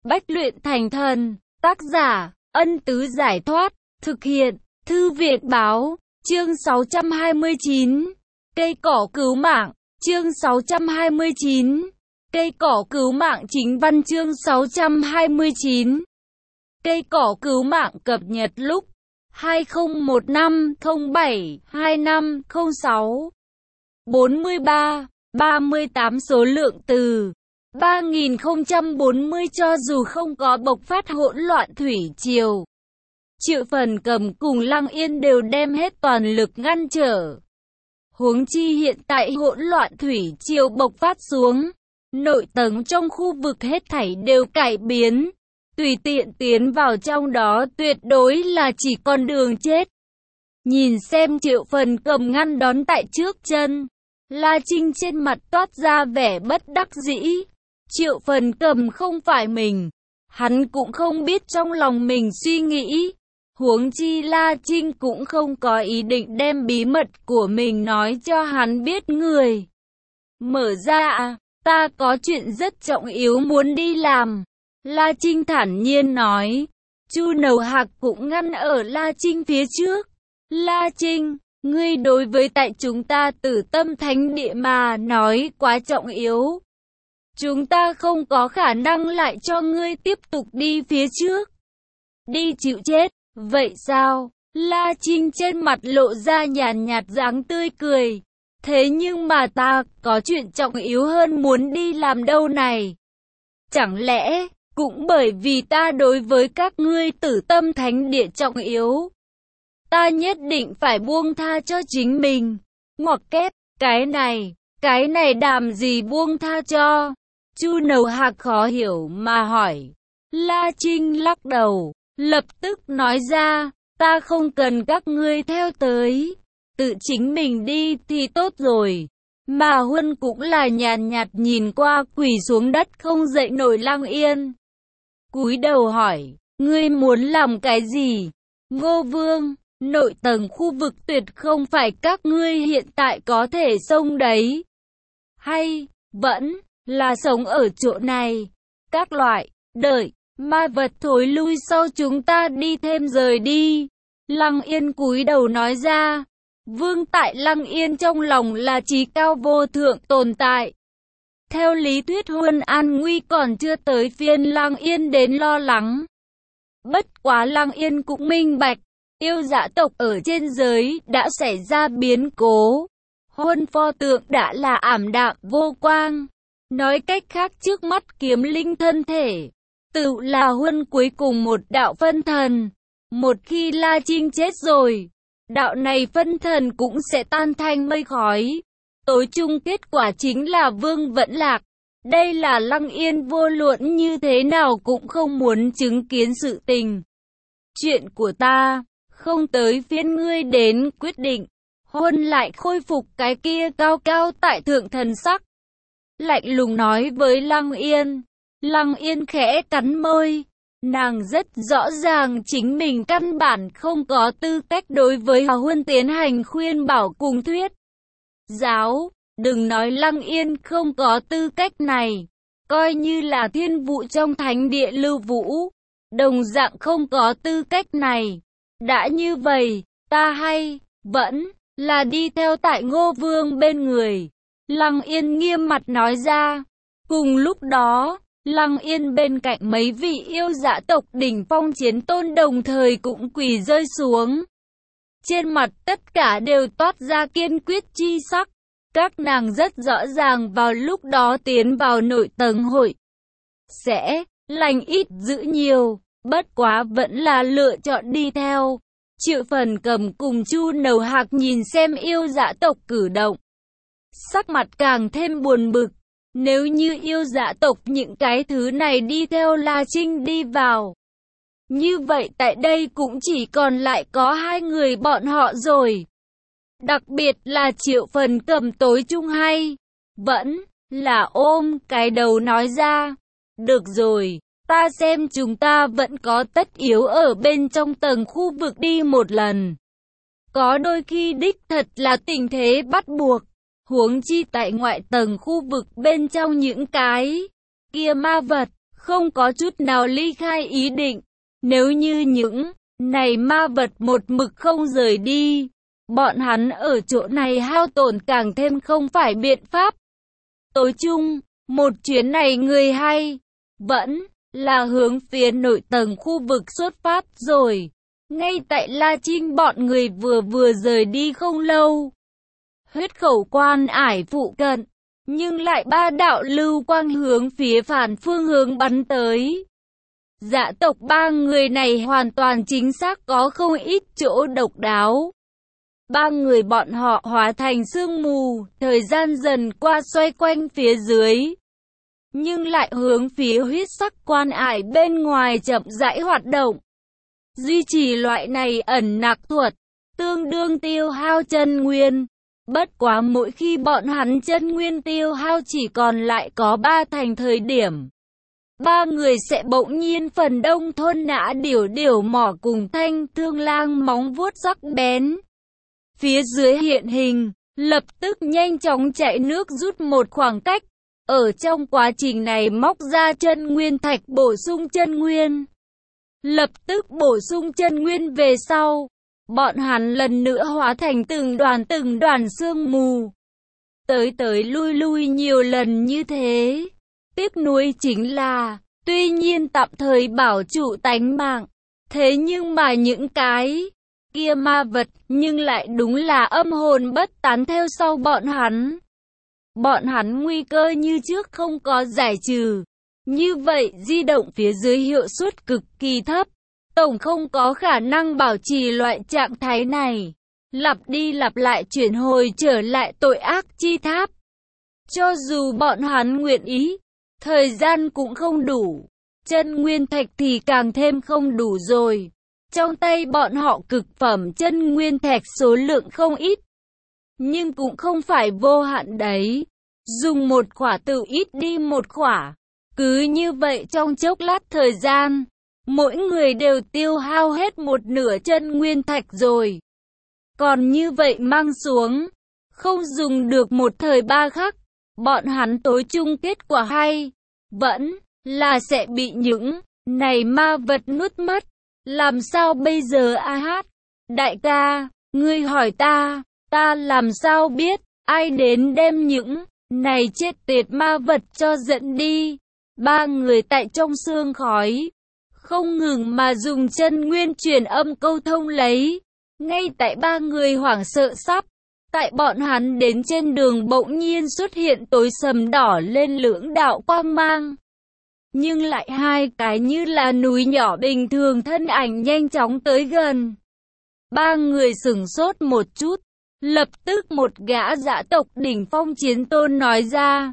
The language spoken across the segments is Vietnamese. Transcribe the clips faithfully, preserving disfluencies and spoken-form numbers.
Bách luyện thành thần, tác giả, Ân Tứ Giải Thoát, thực hiện, Thư Viện Báo, chương sáu trăm hai mươi chín, cây cỏ cứu mạng, chương sáu trăm hai mươi chín, cây cỏ cứu mạng chính văn chương sáu trăm hai mươi chín, cây cỏ cứu mạng cập nhật lúc hai không một năm không bảy hai năm không sáu, bốn mươi ba, ba mươi tám số lượng từ ba nghìn không trăm bốn mươi. Cho dù không có bộc phát hỗn loạn thủy triều, Triệu Phần Cầm cùng Lăng Yên đều đem hết toàn lực ngăn trở. Huống chi hiện tại hỗn loạn thủy triều bộc phát xuống, nội tầng trong khu vực hết thảy đều cải biến, tùy tiện tiến vào trong đó tuyệt đối là chỉ con đường chết. Nhìn xem Triệu Phần Cầm ngăn đón tại trước chân, La Trinh trên mặt toát ra vẻ bất đắc dĩ. Triệu Phần Cầm không phải mình, hắn cũng không biết trong lòng mình suy nghĩ. Huống chi La Trinh cũng không có ý định đem bí mật của mình nói cho hắn biết. Người mở ra, ta có chuyện rất trọng yếu muốn đi làm, La Trinh thản nhiên nói. Chu Nầu Hạc cũng ngăn ở La Trinh phía trước. La Trinh, ngươi đối với tại chúng ta Tử Tâm Thánh Địa mà nói quá trọng yếu, chúng ta không có khả năng lại cho ngươi tiếp tục đi phía trước, đi chịu chết. Vậy sao? La Trinh trên mặt lộ ra nhàn nhạt dáng tươi cười. Thế nhưng mà ta có chuyện trọng yếu hơn muốn đi làm đâu này. Chẳng lẽ cũng bởi vì ta đối với các ngươi Tử Tâm Thánh Địa trọng yếu, ta nhất định phải buông tha cho chính mình? Ngoặc kép, cái này, cái này đàm gì buông tha cho? Chu Nầu Hạc khó hiểu mà hỏi. La Trinh lắc đầu, lập tức nói ra, ta không cần các ngươi theo tới, tự chính mình đi thì tốt rồi. Mà Huân cũng là nhàn nhạt nhìn qua quỳ xuống đất không dậy nổi Lăng Yên, cúi đầu hỏi, ngươi muốn làm cái gì? Ngô Vương, nội tầng khu vực tuyệt không phải các ngươi hiện tại có thể xông đấy, hay vẫn là sống ở chỗ này? Các loại, đợi ma vật thối lui sau chúng ta đi thêm rời đi. Lăng Yên cúi đầu nói ra. Vương tại Lăng Yên trong lòng là trí cao vô thượng tồn tại. Theo lý thuyết Huân an nguy còn chưa tới phiên Lăng Yên đến lo lắng. Bất quá Lăng Yên cũng minh bạch, yêu dã tộc ở trên giới đã xảy ra biến cố. Huân pho tượng đã là ảm đạm vô quang. Nói cách khác trước mắt kiếm linh thân thể tự là Huân cuối cùng một đạo phân thần. Một khi La Trinh chết rồi, đạo này phân thần cũng sẽ tan thành mây khói. Tối chung kết quả chính là Vương vẫn lạc. Đây là Lăng Yên vô luận như thế nào cũng không muốn chứng kiến sự tình. Chuyện của ta, không tới phiên ngươi đến quyết định. Huân lại khôi phục cái kia cao cao tại thượng thần sắc, lạnh lùng nói với Lăng Yên. Lăng Yên khẽ cắn môi. Nàng rất rõ ràng chính mình căn bản không có tư cách đối với Hà Huân tiến hành khuyên bảo cùng thuyết giáo. Đừng nói Lăng Yên không có tư cách này, coi như là thiên vụ trong thánh địa Lưu Vũ, đồng dạng không có tư cách này. Đã như vậy, ta hay vẫn là đi theo tại Ngô Vương bên người. Lăng Yên nghiêm mặt nói ra. Cùng lúc đó, Lăng Yên bên cạnh mấy vị yêu dã tộc đỉnh phong chiến tôn đồng thời cũng quỳ rơi xuống. Trên mặt tất cả đều toát ra kiên quyết chi sắc. Các nàng rất rõ ràng vào lúc đó tiến vào nội tầng hội sẽ lành ít giữ nhiều, bất quá vẫn là lựa chọn đi theo. Triệu Phần Cầm cùng Chu Nầu Hạc nhìn xem yêu dã tộc cử động, sắc mặt càng thêm buồn bực. Nếu như yêu dã tộc những cái thứ này đi theo La Trinh đi vào, như vậy tại đây cũng chỉ còn lại có hai người bọn họ rồi. Đặc biệt là Triệu Phần Cầm tối trung hay vẫn là ôm cái đầu nói ra. Được rồi, ta xem chúng ta vẫn có tất yếu ở bên trong tầng khu vực đi một lần. Có đôi khi đích thật là tình thế bắt buộc. Huống chi tại ngoại tầng khu vực bên trong những cái kia ma vật, không có chút nào ly khai ý định. Nếu như những này ma vật một mực không rời đi, bọn hắn ở chỗ này hao tổn càng thêm không phải biện pháp. Tối chung, một chuyến này người hay vẫn là hướng phía nội tầng khu vực xuất phát rồi. Ngay tại La Trinh bọn người vừa vừa rời đi không lâu, huyết khẩu quan ải phụ cận, nhưng lại ba đạo lưu quang hướng phía phản phương hướng bắn tới. Dạ tộc ba người này hoàn toàn chính xác có không ít chỗ độc đáo. Ba người bọn họ hóa thành sương mù, thời gian dần qua xoay quanh phía dưới, nhưng lại hướng phía huyết sắc quan ải bên ngoài chậm rãi hoạt động. Duy trì loại này ẩn nặc thuật, tương đương tiêu hao chân nguyên. Bất quá mỗi khi bọn hắn chân nguyên tiêu hao chỉ còn lại có ba thành thời điểm, ba người sẽ bỗng nhiên phần đông thôn nã điểu điểu mỏ cùng thanh thương lang móng vuốt sắc bén. Phía dưới hiện hình, lập tức nhanh chóng chạy nước rút một khoảng cách. Ở trong quá trình này móc ra chân nguyên thạch bổ sung chân nguyên. Lập tức bổ sung chân nguyên về sau, bọn hắn lần nữa hóa thành từng đoàn từng đoàn sương mù. Tới tới lui lui nhiều lần như thế. Tiếc nuối chính là, tuy nhiên tạm thời bảo trụ tánh mạng, thế nhưng mà những cái kia ma vật nhưng lại đúng là âm hồn bất tán theo sau bọn hắn. Bọn hắn nguy cơ như trước không có giải trừ. Như vậy di động phía dưới hiệu suất cực kỳ thấp. Tổng không có khả năng bảo trì loại trạng thái này. Lặp đi lặp lại chuyển hồi trở lại tội ác chi tháp. Cho dù bọn hắn nguyện ý, thời gian cũng không đủ. Chân nguyên thạch thì càng thêm không đủ rồi. Trong tay bọn họ cực phẩm chân nguyên thạch số lượng không ít. Nhưng cũng không phải vô hạn đấy. Dùng một khỏa tự ít đi một khỏa. Cứ như vậy trong chốc lát thời gian, mỗi người đều tiêu hao hết một nửa chân nguyên thạch rồi. Còn như vậy mang xuống, không dùng được một thời ba khắc, bọn hắn tối chung kết quả hay, vẫn là sẽ bị những này ma vật nuốt mất. Làm sao bây giờ a hát? Đại ca, ngươi hỏi ta, ta làm sao biết, ai đến đem những này chết tiệt ma vật cho dẫn đi. Ba người tại trong sương khói, không ngừng mà dùng chân nguyên truyền âm câu thông lấy. Ngay tại ba người hoảng sợ sắp, tại bọn hắn đến trên đường bỗng nhiên xuất hiện tối sầm đỏ lên lưỡng đạo quang mang. Nhưng lại hai cái như là núi nhỏ bình thường thân ảnh nhanh chóng tới gần. Ba người sửng sốt một chút, lập tức một gã dã tộc đỉnh phong chiến tôn nói ra.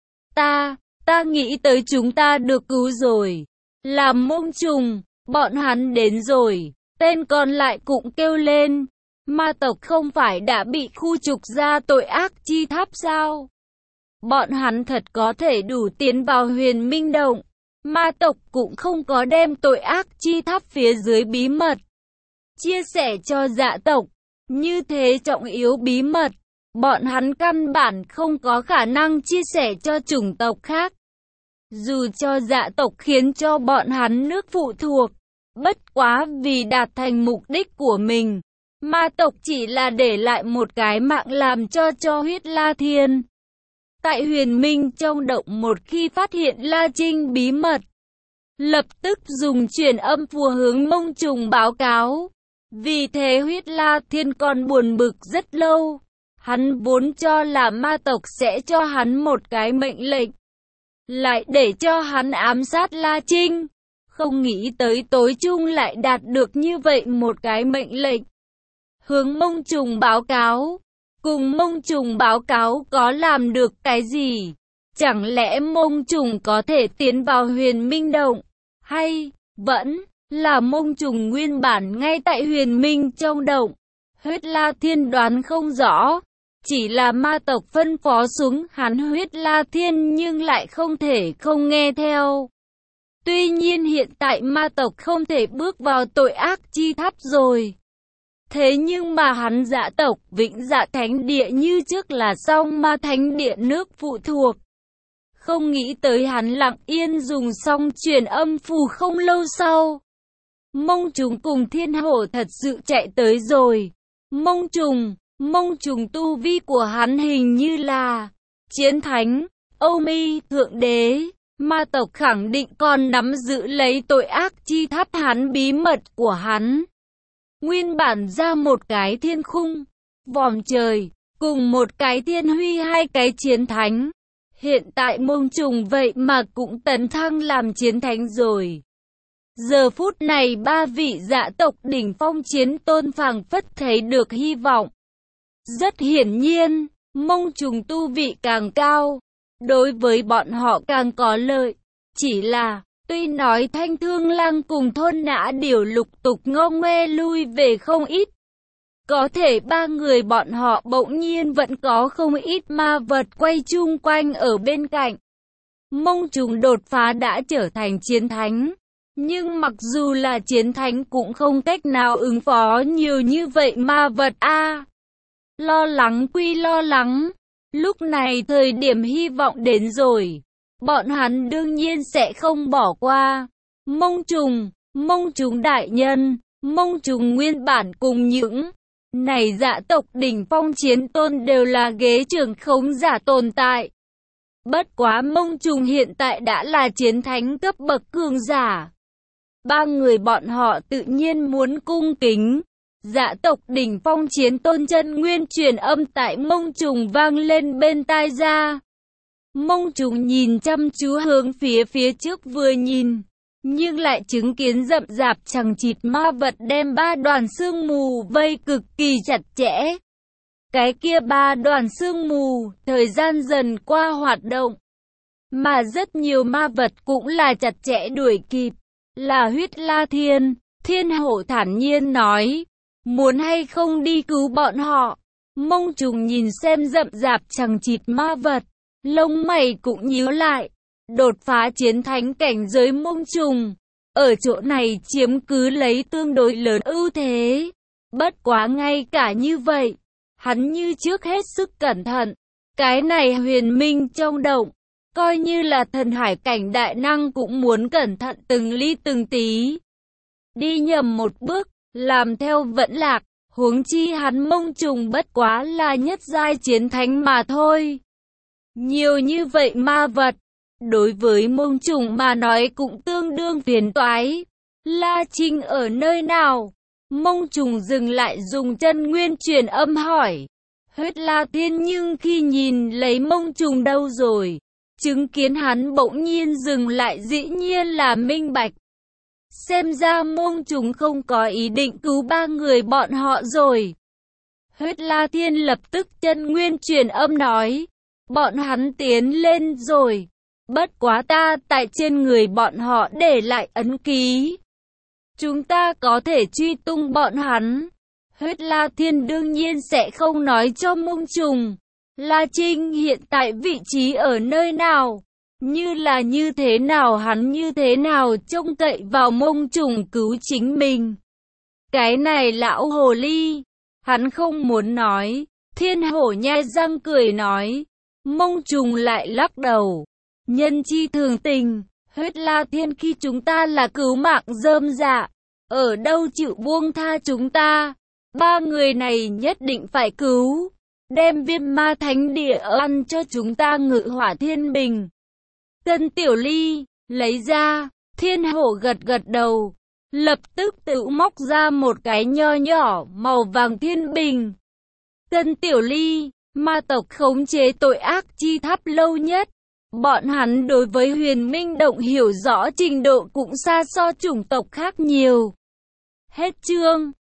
Ta, ta nghĩ tới chúng ta được cứu rồi. Làm mông trùng, bọn hắn đến rồi. Tên còn lại cũng kêu lên. Ma tộc không phải đã bị khu trục ra tội ác chi tháp sao? Bọn hắn thật có thể đủ tiến vào huyền minh động. Ma tộc cũng không có đem tội ác chi tháp phía dưới bí mật chia sẻ cho dạ tộc. Như thế trọng yếu bí mật, bọn hắn căn bản không có khả năng chia sẻ cho chủng tộc khác. Dù cho dạ tộc khiến cho bọn hắn nước phụ thuộc, bất quá vì đạt thành mục đích của mình, ma tộc chỉ là để lại một cái mạng làm cho cho huyết La Thiên. Tại huyền minh trong động một khi phát hiện La Trinh bí mật, lập tức dùng truyền âm phù hướng mông trùng báo cáo. Vì thế huyết La Thiên còn buồn bực rất lâu. Hắn vốn cho là ma tộc sẽ cho hắn một cái mệnh lệnh, lại để cho hắn ám sát La Trinh. Không nghĩ tới tối chung lại đạt được như vậy một cái mệnh lệnh. Hướng mông trùng báo cáo. Cùng mông trùng báo cáo có làm được cái gì? Chẳng lẽ mông trùng có thể tiến vào huyền minh động? Hay vẫn là mông trùng nguyên bản ngay tại huyền minh trong động? Huyết La Thiên đoán không rõ. Chỉ là ma tộc phân phó xuống hắn Huyết La Thiên nhưng lại không thể không nghe theo. Tuy nhiên hiện tại ma tộc không thể bước vào tội ác chi tháp rồi. Thế nhưng mà hắn Dã tộc Vĩnh Dạ Thánh Địa như trước là song ma thánh địa nước phụ thuộc. Không nghĩ tới hắn lặng yên dùng xong truyền âm phù không lâu sau. Mông Trùng cùng Thiên Hổ thật sự chạy tới rồi. Mông Trùng, Mông Trùng tu vi của hắn hình như là chiến thánh, Âu Mi thượng đế, ma tộc khẳng định còn nắm giữ lấy tội ác chi tháp hắn bí mật của hắn. Nguyên bản ra một cái thiên khung, vòm trời, cùng một cái thiên huy hai cái chiến thánh. Hiện tại Mông Trùng vậy mà cũng tấn thăng làm chiến thánh rồi. Giờ phút này ba vị dạ tộc đỉnh phong chiến tôn phảng phất thấy được hy vọng. Rất hiển nhiên, Mông Trùng tu vị càng cao, đối với bọn họ càng có lợi. Chỉ là, tuy nói Thanh Thương Lang cùng thôn Nã Điểu lục tục ngô ngoe lui về không ít, có thể ba người bọn họ bỗng nhiên vẫn có không ít ma vật quay chung quanh ở bên cạnh. Mông Trùng đột phá đã trở thành chiến thánh, nhưng mặc dù là chiến thánh cũng không cách nào ứng phó nhiều như vậy ma vật a. À, lo lắng quy lo lắng, lúc này thời điểm hy vọng đến rồi, bọn hắn đương nhiên sẽ không bỏ qua. Mông Trùng, Mông Trùng đại nhân, Mông Trùng nguyên bản cùng những này dạ tộc đỉnh phong chiến tôn đều là ghế trưởng khống giả tồn tại. Bất quá Mông Trùng hiện tại đã là chiến thánh cấp bậc cường giả. Ba người bọn họ tự nhiên muốn cung kính. Dạ tộc đỉnh phong chiến tôn chân nguyên truyền âm tại Mông Trùng vang lên bên tai ra. Mông Trùng nhìn chăm chú hướng phía phía trước vừa nhìn, nhưng lại chứng kiến rậm rạp chằng chịt ma vật đem ba đoàn sương mù vây cực kỳ chặt chẽ. Cái kia ba đoàn sương mù, thời gian dần qua hoạt động, mà rất nhiều ma vật cũng là chặt chẽ đuổi kịp. Là Huyết La Thiên, Thiên Hổ thản nhiên nói, muốn hay không đi cứu bọn họ. Mông Trùng nhìn xem rậm rạp chằng chịt ma vật, lông mày cũng nhíu lại. Đột phá chiến thánh cảnh giới Mông Trùng, ở chỗ này chiếm cứ lấy tương đối lớn ưu thế. Bất quá ngay cả như vậy, hắn như trước hết sức cẩn thận. Cái này huyền minh trong động, coi như là thần hải cảnh đại năng cũng muốn cẩn thận từng ly từng tí. Đi nhầm một bước, làm theo vẫn lạc, huống chi hắn Mông Trùng bất quá là nhất giai chiến thánh mà thôi. Nhiều như vậy ma vật, đối với Mông Trùng mà nói cũng tương đương phiền toái. La Trinh ở nơi nào? Mông Trùng dừng lại dùng chân nguyên truyền âm hỏi. Huyết La Thiên nhưng khi nhìn lấy Mông Trùng đâu rồi? Chứng kiến hắn bỗng nhiên dừng lại dĩ nhiên là minh bạch. Xem ra Mông Trùng không có ý định cứu ba người bọn họ rồi. Huyết La Thiên lập tức chân nguyên truyền âm nói. Bọn hắn tiến lên rồi. Bất quá ta tại trên người bọn họ để lại ấn ký. Chúng ta có thể truy tung bọn hắn. Huyết La Thiên đương nhiên sẽ không nói cho Mông Trùng. La Trinh hiện tại vị trí ở nơi nào? Như là như thế nào hắn như thế nào trông cậy vào Mông Trùng cứu chính mình? Cái này lão hồ ly. Hắn không muốn nói. Thiên Hổ nhai răng cười nói. Mông Trùng lại lắc đầu. Nhân chi thường tình. Huyết La Thiên khi chúng ta là cứu mạng rơm dạ. Ở đâu chịu buông tha chúng ta? Ba người này nhất định phải cứu. Đem viêm ma thánh địa ăn cho chúng ta ngự hỏa thiên bình. Tân Tiểu Ly, lấy ra. Thiên Hổ gật gật đầu. Lập tức tự móc ra một cái nho nhỏ màu vàng thiên bình. Tân Tiểu Ly, ma tộc khống chế tội ác chi tháp lâu nhất. Bọn hắn đối với huyền minh động hiểu rõ trình độ cũng xa so chủng tộc khác nhiều. Hết chương.